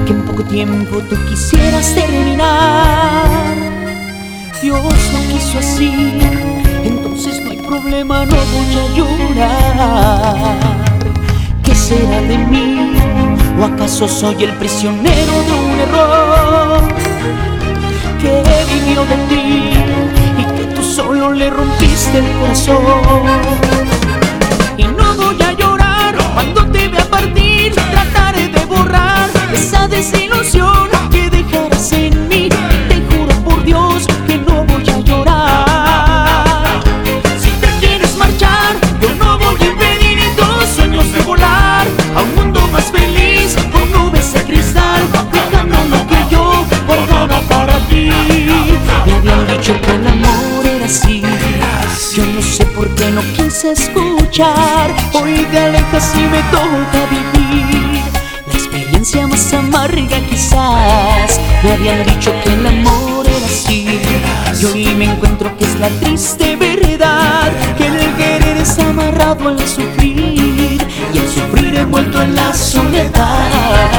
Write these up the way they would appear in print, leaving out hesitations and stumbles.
que en poco tiempo tú quisieras terminar. Dios lo quiso así, entonces no hay problema, no voy a llorar. ¿Qué será de mí? ¿O acaso soy el prisionero de un error que vivió de ti y que tú solo le rompiste el corazón? Y no voy a llorar cuando te vea partir, trataré de borrar esa desilusión que dejarás en mí. Te juro por Dios que no voy a llorar. Si te quieres marchar, yo no voy a impedir tus sueños de volar a un mundo más feliz con nubes de cristal, dejando lo que yo guardaba para ti. Me habían dicho que el amor era así, yo no sé por qué no quise escuchar. Hoy te alejas y me toca vivir la experiencia más amarga quizás. Me habían dicho que el amor era así, y hoy me encuentro que es la triste verdad, que el querer es amarrado al sufrir y el sufrir envuelto en la soledad.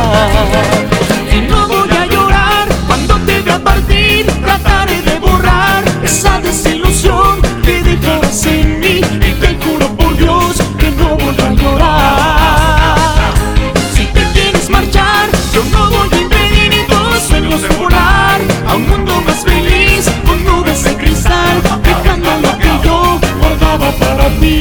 Y no voy a llorar cuando te vea partir, trataré de borrar esa desilusión que dejarás en mí. Y te juro por Dios que no voy a llorar. Si te quieres marchar, yo no voy a impedir tus sueños de volar a un mundo más feliz con nubes de cristal, dejando lo que yo guardaba para ti.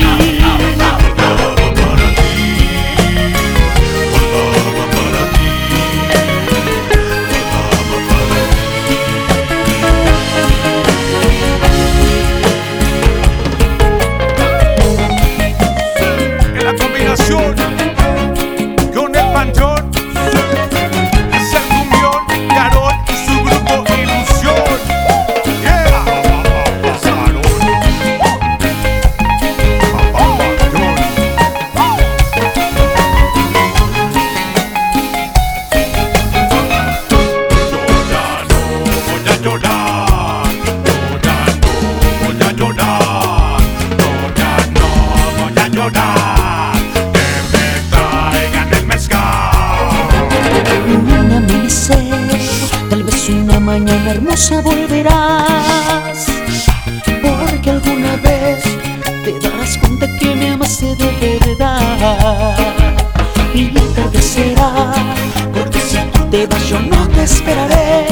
Con el panteón es el cumbión de Aarón y su grupo Ilusión. Yeah. Tal vez una mañana hermosa volverás, porque alguna vez te darás cuenta que me amaste de verdad. Y tarde será, porque si tú te vas yo no te esperaré.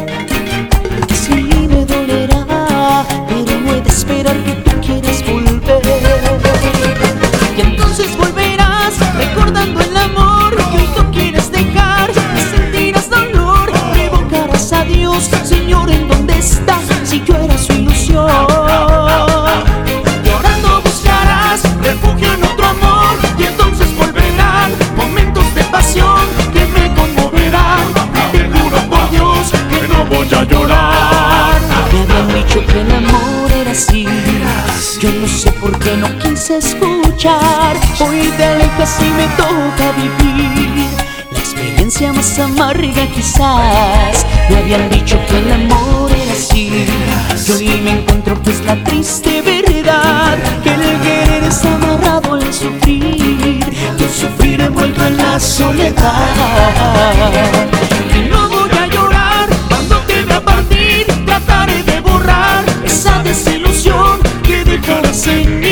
Sí me dolerá, pero no he de esperar que tú quieras volver. Y entonces volverás recordando el amor que hoy tú quieres dejar, y sentirás dolor, evocarás a Dios. Señor, ¿en dónde está? Si yo era su ilusión. Llorando buscarás refugio en otro amor, y entonces volverán momentos de pasión que me conmoverán. Te juro por Dios que no voy a llorar. Me habían dicho que el amor era así, yo no sé por qué no quise escuchar. Hoy te alejas y me toca vivir la experiencia más amarga quizás. Me habían dicho que el amor era así, y hoy me encuentro que es la triste verdad, que el querer es amarrado al sufrir y el sufrir envuelto en la soledad. Y no voy a llorar cuando te vea partir, trataré de borrar esa desilusión que dejarás en mí.